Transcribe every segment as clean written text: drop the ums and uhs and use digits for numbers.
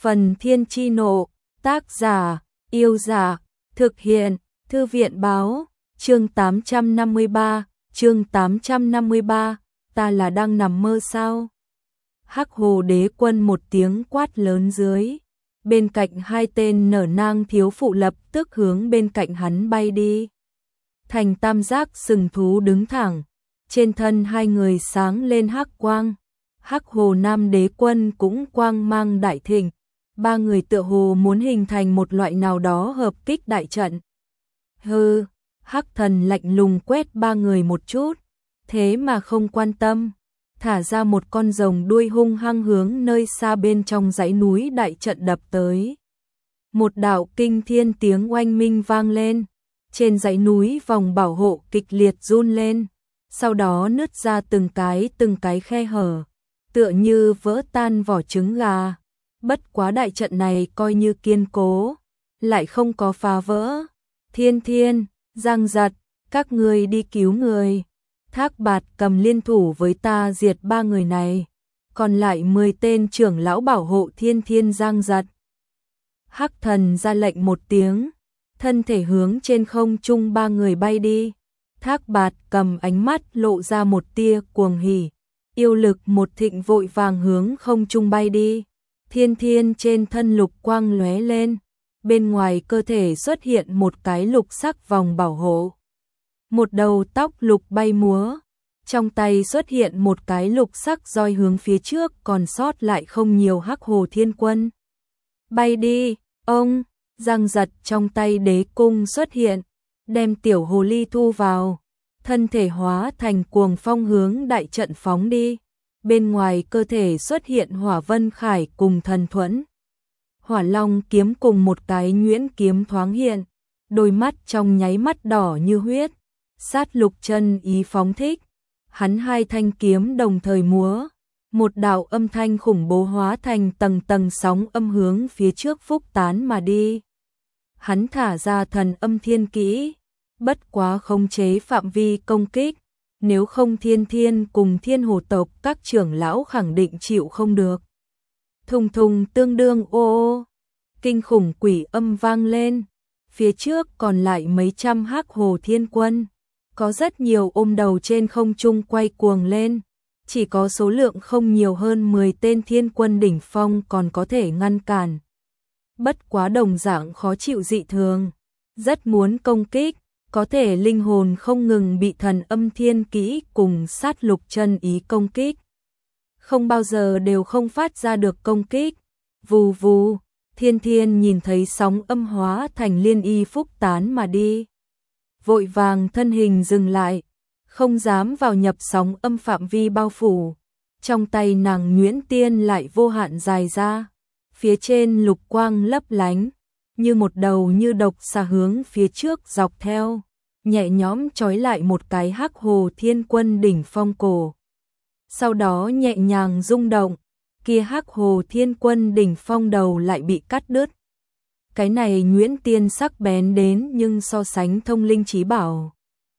Phần Thiên Chi Nộ, tác giả, Yêu Giả, thực hiện, Thư viện Báo, chương 853, ta là đang nằm mơ sao? Hắc Hồ Đế Quân một tiếng quát lớn dưới. Bên cạnh hai tên nở nang thiếu phụ lập tức hướng bên cạnh hắn bay đi. Thành tam giác sừng thú đứng thẳng, trên thân hai người sáng lên hắc quang. Hắc Hồ Nam Đế Quân cũng quang mang đại thịnh, ba người tựa hồ muốn hình thành một loại nào đó hợp kích đại trận. Hừ, Hắc Thần lạnh lùng quét ba người một chút, thế mà không quan tâm, thả ra một con rồng đuôi hung hăng hướng nơi xa bên trong dãy núi đại trận đập tới. Một đạo kinh thiên tiếng oanh minh vang lên, trên dãy núi vòng bảo hộ kịch liệt run lên, sau đó nứt ra từng cái khe hở, tựa như vỡ tan vỏ trứng gà. Bất quá đại trận này coi như kiên cố, lại không có phá vỡ. Thiên, Giang Giật, các người đi cứu người. Thác Bạt Cầm liên thủ với ta diệt ba người này, còn lại 10 tên trưởng lão bảo hộ Thiên Giang Giật. Hắc Thần ra lệnh một tiếng, thân thể hướng trên không trung ba người bay đi. Thác Bạt Cầm ánh mắt lộ ra một tia cuồng hỉ, yêu lực một thịnh vội vàng hướng không trung bay đi. Thiên trên thân lục quang lóe lên, bên ngoài cơ thể xuất hiện một cái lục sắc vòng bảo hộ. Một đầu tóc lục bay múa, trong tay xuất hiện một cái lục sắc roi hướng phía trước còn sót lại không nhiều Hắc Hồ Thiên Quân. Bay đi, ông, Giang Giật trong tay đế cung xuất hiện, đem tiểu hồ ly thu vào, thân thể hóa thành cuồng phong hướng đại trận phóng đi. Bên ngoài cơ thể xuất hiện Hỏa Vân Khải cùng Thần Thuẫn. Hỏa Long kiếm cùng một cái nhuyễn kiếm thoáng hiện, đôi mắt trong nháy mắt đỏ như huyết. Sát Lục chân ý phóng thích, hắn hai thanh kiếm đồng thời múa, một đạo âm thanh khủng bố hóa thành tầng tầng sóng âm hướng phía trước phúc tán mà đi. Hắn thả ra thần âm thiên kỹ, bất quá khống chế phạm vi công kích, nếu không Thiên cùng Thiên Hồ tộc các trưởng lão khẳng định chịu không được. Thùng tương đương ô, kinh khủng quỷ âm vang lên, phía trước còn lại mấy trăm Hắc Hồ Thiên Quân. Có rất nhiều ôm đầu trên không trung quay cuồng lên, chỉ có số lượng không nhiều hơn 10 tên thiên quân đỉnh phong còn có thể ngăn cản. Bất quá đồng dạng khó chịu dị thường, rất muốn công kích, có thể linh hồn không ngừng bị thần âm thiên kỹ cùng sát lục chân ý công kích. Không bao giờ đều không phát ra được công kích. Vù vù, Thiên nhìn thấy sóng âm hóa thành liên y phúc tán mà đi. Vội vàng thân hình dừng lại, không dám vào nhập sóng âm phạm vi bao phủ. Trong tay nàng nhuyễn tiên lại vô hạn dài ra, phía trên lục quang lấp lánh, như một đầu như độc xà hướng phía trước dọc theo, nhẹ nhõm trói lại một cái Hắc Hồ Thiên Quân đỉnh phong cổ. Sau đó nhẹ nhàng rung động, kia Hắc Hồ Thiên Quân đỉnh phong đầu lại bị cắt đứt. Cái này nhuyễn tiên sắc bén đến nhưng so sánh thông linh trí bảo.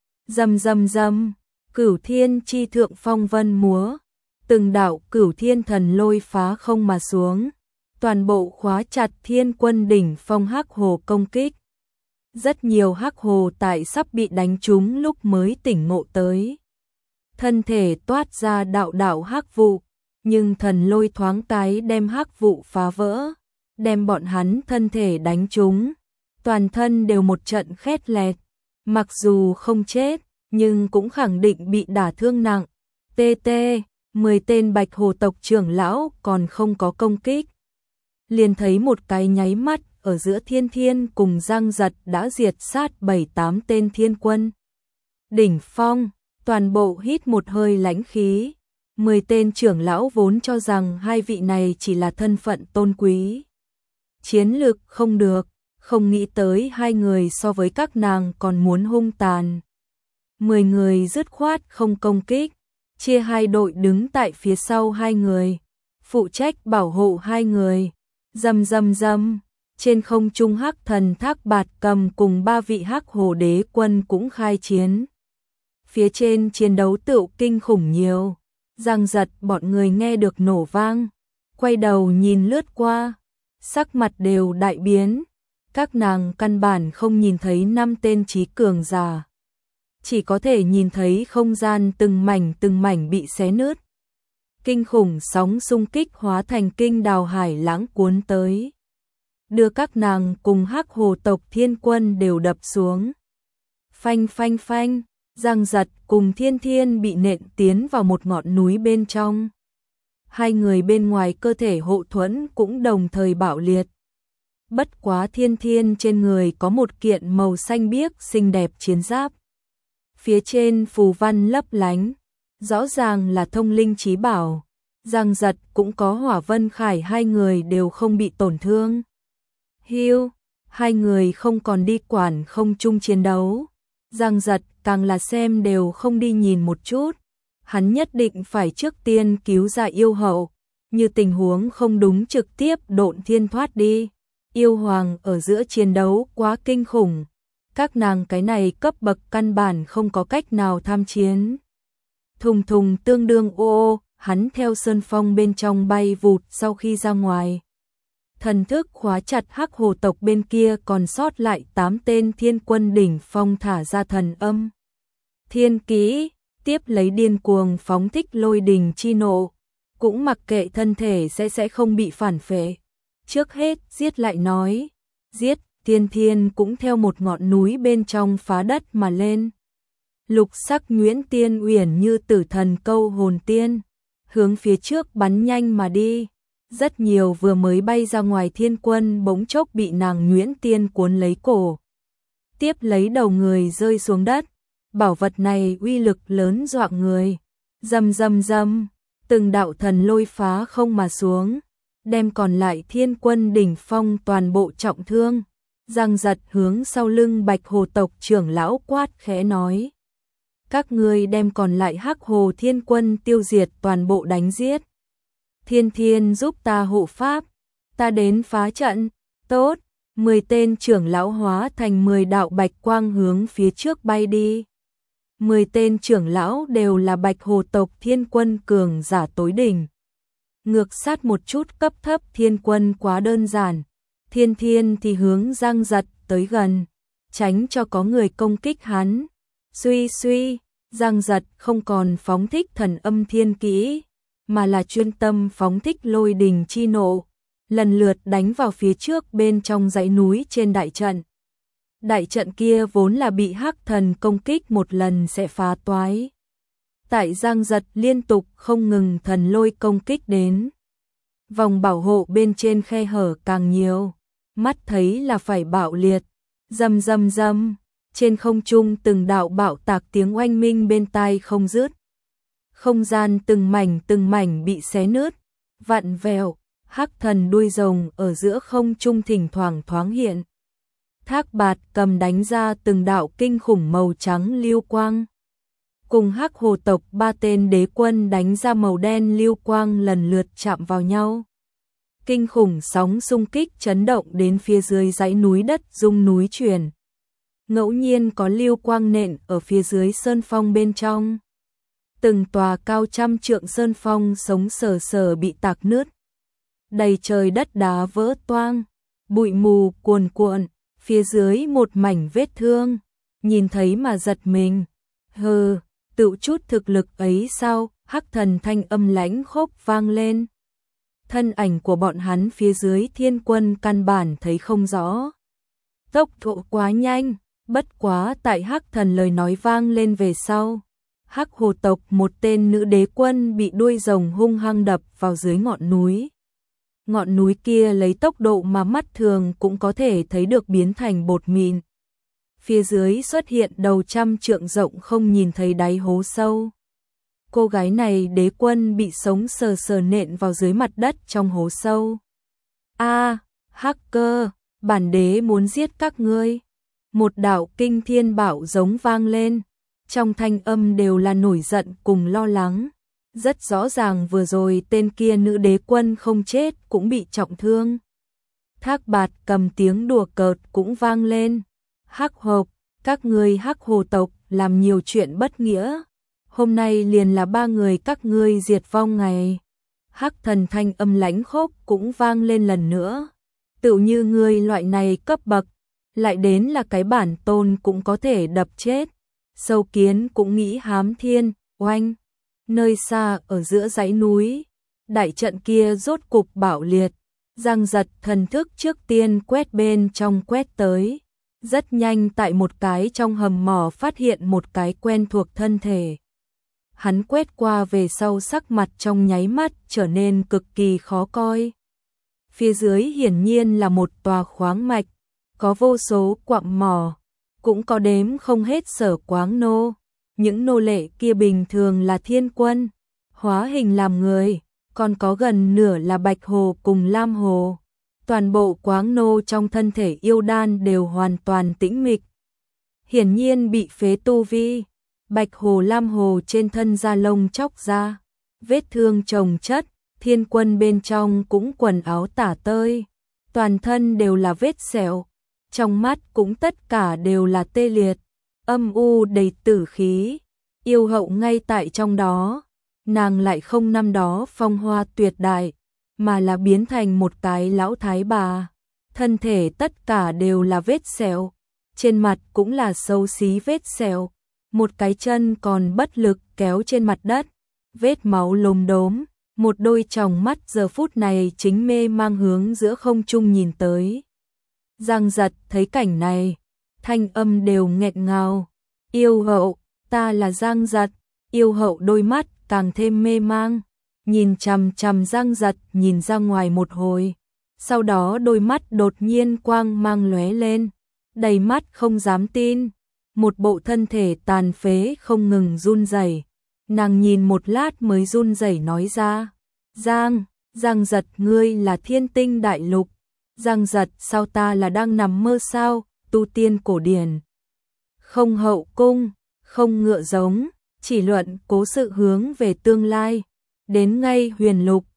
Rầm, Cửu Thiên chi thượng phong vân múa, từng đạo Cửu Thiên thần lôi phá không mà xuống, toàn bộ khóa chặt Thiên Quân đỉnh phong Hắc Hồ công kích. Rất nhiều Hắc Hồ tại sắp bị đánh trúng lúc mới tỉnh ngộ tới. Thân thể toát ra đạo hắc vụ, nhưng thần lôi thoáng cái đem hắc vụ phá vỡ, đem bọn hắn thân thể đánh trúng, toàn thân đều một trận khét lẹt, mặc dù không chết, nhưng cũng khẳng định bị đả thương nặng. 10 tên Bạch Hồ tộc trưởng lão còn không có công kích. Liền thấy một cái nháy mắt, ở giữa Thiên cùng Giang Giật đã diệt sát 7-8 tên thiên quân. Đỉnh phong, toàn bộ hít một hơi lãnh khí. 10 tên trưởng lão vốn cho rằng hai vị này chỉ là thân phận tôn quý. Chiến lực không được, không nghĩ tới hai người so với các nàng còn muốn hung tàn. 10 người dứt khoát không công kích, chia hai đội đứng tại phía sau hai người, phụ trách bảo hộ hai người. Rầm, trên không trung Hắc Thần Thác Bạt Cầm cùng ba vị Hắc Hồ Đế Quân cũng khai chiến. Phía trên chiến đấu tựu kinh khủng nhiều. Giang Giật bọn người nghe được nổ vang, quay đầu nhìn lướt qua, sắc mặt đều đại biến. Các nàng căn bản không nhìn thấy 5 tên trí cường giả, chỉ có thể nhìn thấy không gian từng mảnh bị xé nứt. Kinh khủng sóng xung kích hóa thành kinh đào hải lãng cuốn tới, đưa các nàng cùng Hắc Hồ tộc Thiên Quân đều đập xuống. Phanh phanh phanh, Giang Giật cùng Thiên Thiên bị nện tiến vào một ngọn núi bên trong. Hai người bên ngoài cơ thể hộ thuẫn cũng đồng thời bạo liệt. Bất quá Thiên Thiên trên người có một kiện màu xanh biếc xinh đẹp chiến giáp. Phía trên phù văn lấp lánh, rõ ràng là thông linh chí bảo. Giang Giật cũng có Hỏa Vân Khải, hai người đều không bị tổn thương. Hiu, hai người không còn đi quản không chung chiến đấu. Giang Giật càng là xem đều không đi nhìn một chút. Hắn nhất định phải trước tiên cứu ra yêu hậu, như tình huống không đúng trực tiếp độn thiên thoát đi. Yêu hoàng ở giữa chiến đấu quá kinh khủng, các nàng cái này cấp bậc căn bản không có cách nào tham chiến. Thùng thùng tương đương ô, hắn theo sơn phong bên trong bay vụt sau khi ra ngoài. Thần thức khóa chặt Hắc Hồ tộc bên kia còn sót lại 8 tên thiên quân đỉnh phong, thả ra thần âm thiên kỹ, tiếp lấy điên cuồng phóng thích lôi đình chi nộ, cũng mặc kệ thân thể sẽ không bị phản phệ. Trước hết giết lại nói, giết. Thiên Thiên cũng theo một ngọn núi bên trong phá đất mà lên. Lục sắc nhuyễn tiên uyển như tử thần câu hồn tiên, hướng phía trước bắn nhanh mà đi. Rất nhiều vừa mới bay ra ngoài thiên quân bỗng chốc bị nàng nhuyễn tiên cuốn lấy cổ, tiếp lấy đầu người rơi xuống đất. Bảo vật này uy lực lớn dọa người. Rầm rầm rầm, từng đạo thần lôi phá không mà xuống, đem còn lại thiên quân đỉnh phong toàn bộ trọng thương. Giang Giật hướng sau lưng Bạch Hồ tộc trưởng lão quát khẽ nói: các ngươi đem còn lại Hắc Hồ thiên quân tiêu diệt toàn bộ, đánh giết. Thiên Thiên giúp ta hộ pháp, ta đến phá trận. Tốt. 10 tên trưởng lão hóa thành 10 đạo bạch quang hướng phía trước bay đi. 10 tên trưởng lão đều là Bạch Hồ tộc thiên quân cường giả tối đỉnh. Ngược sát một chút cấp thấp thiên quân quá đơn giản. Thiên Thiên thì hướng Giang Giật tới gần, tránh cho có người công kích hắn. Suy suy, Giang Giật không còn phóng thích thần âm thiên kỹ, mà là chuyên tâm phóng thích lôi đình chi nộ, lần lượt đánh vào phía trước bên trong dãy núi trên đại trận. Đại trận kia vốn là bị Hắc Thần công kích một lần sẽ phá toái. Tại Giang Giật liên tục không ngừng thần lôi công kích đến, vòng bảo hộ bên trên khe hở càng nhiều, mắt thấy là phải bạo liệt. Rầm rầm rầm, trên không trung từng đạo bạo tạc tiếng oanh minh bên tai không dứt. Không gian từng mảnh bị xé nứt, vặn vẹo. Hắc Thần đuôi rồng ở giữa không trung thỉnh thoảng thoáng hiện. Thác Bạt cầm đánh ra từng đạo kinh khủng màu trắng lưu quang, cùng Hắc Hồ tộc 3 tên đế quân đánh ra màu đen lưu quang lần lượt chạm vào nhau. Kinh khủng sóng xung kích chấn động đến phía dưới dãy núi, đất rung núi chuyển. Ngẫu nhiên có lưu quang nện ở phía dưới sơn phong bên trong. Từng tòa cao trăm trượng sơn phong sống sờ sờ bị tạc nứt. Đầy trời đất đá vỡ toang, bụi mù cuồn cuộn, phía dưới một mảnh vết thương, nhìn thấy mà giật mình. Hừ, tự chút thực lực ấy sao? Hắc Thần thanh âm lãnh khốc vang lên. Thân ảnh của bọn hắn phía dưới thiên quân căn bản thấy không rõ. Tốc độ quá nhanh, bất quá tại Hắc Thần lời nói vang lên về sau, Hắc Hồ tộc một tên nữ đế quân bị đuôi rồng hung hăng đập vào dưới ngọn núi. Ngọn núi kia lấy tốc độ mà mắt thường cũng có thể thấy được biến thành bột mịn. Phía dưới xuất hiện đầu trăm trượng rộng không nhìn thấy đáy hố sâu. Cô gái này đế quân bị sống sờ sờ nện vào dưới mặt đất trong hố sâu. A, hacker, bản đế muốn giết các ngươi. Một đạo kinh thiên bạo giống vang lên, trong thanh âm đều là nổi giận cùng lo lắng. Rất rõ ràng vừa rồi tên kia nữ đế quân không chết cũng bị trọng thương. Thác Bạt cầm tiếng đùa cợt cũng vang lên. Hắc Hộp, các ngươi Hắc Hồ tộc làm nhiều chuyện bất nghĩa. Hôm nay liền là 3 người các ngươi diệt vong ngày. Hắc Thần thanh âm lãnh khốc cũng vang lên lần nữa. Tựu như ngươi loại này cấp bậc, lại đến là cái bản tôn cũng có thể đập chết. Sâu kiến cũng nghĩ hám thiên, oanh. Nơi xa ở giữa dãy núi, đại trận kia rốt cục bạo liệt. Giang Giật thần thức trước tiên quét bên trong quét tới. Rất nhanh tại một cái trong hầm mỏ phát hiện một cái quen thuộc thân thể. Hắn quét qua về sau sắc mặt trong nháy mắt trở nên cực kỳ khó coi. Phía dưới hiển nhiên là một tòa khoáng mạch, có vô số quặng mỏ, cũng có đếm không hết sở quáng nô. Những nô lệ kia bình thường là thiên quân, hóa hình làm người, còn có gần nửa là bạch hồ cùng lam hồ. Toàn bộ quáng nô trong thân thể yêu đan đều hoàn toàn tĩnh mịch. Hiển nhiên bị phế tu vi. Bạch hồ lam hồ trên thân da lông chóc ra, vết thương chồng chất, thiên quân bên trong cũng quần áo tả tơi, toàn thân đều là vết sẹo, trong mắt cũng tất cả đều là tê liệt, âm u đầy tử khí, yêu hậu ngay tại trong đó, nàng lại không năm đó phong hoa tuyệt đại, mà là biến thành một cái lão thái bà, thân thể tất cả đều là vết sẹo, trên mặt cũng là xấu xí vết sẹo. Một cái chân còn bất lực kéo trên mặt đất, vết máu lồm đốm, một đôi tròng mắt giờ phút này chính mê mang hướng giữa không trung nhìn tới. Giang Giật thấy cảnh này, thanh âm đều nghẹn ngào, yêu hậu, ta là Giang Giật, yêu hậu đôi mắt càng thêm mê mang, nhìn chằm chằm Giang Giật nhìn ra ngoài một hồi, sau đó đôi mắt đột nhiên quang mang lóe lên, đầy mắt không dám tin. Một bộ thân thể tàn phế không ngừng run rẩy. Nàng nhìn một lát mới run rẩy nói ra. Giang Giật ngươi là thiên tinh đại lục. Giang Giật sao ta là đang nằm mơ sao, tu tiên cổ điển. Không hậu cung, không ngựa giống, chỉ luận cố sự hướng về tương lai. Đến ngay huyền lục,